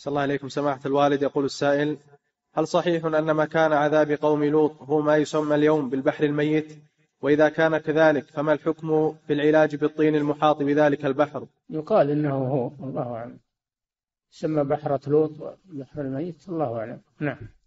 صلى الله عليكم سماحة الوالد. يقول السائل: هل صحيح أن مكان عذاب قوم لوط هو ما يسمى اليوم بالبحر الميت؟ وإذا كان كذلك فما الحكم في العلاج بالطين المحاط بذلك البحر؟ يقال إنه هو، الله أعلم، سمى بحرة لوط بحر الميت، الله أعلم. نعم.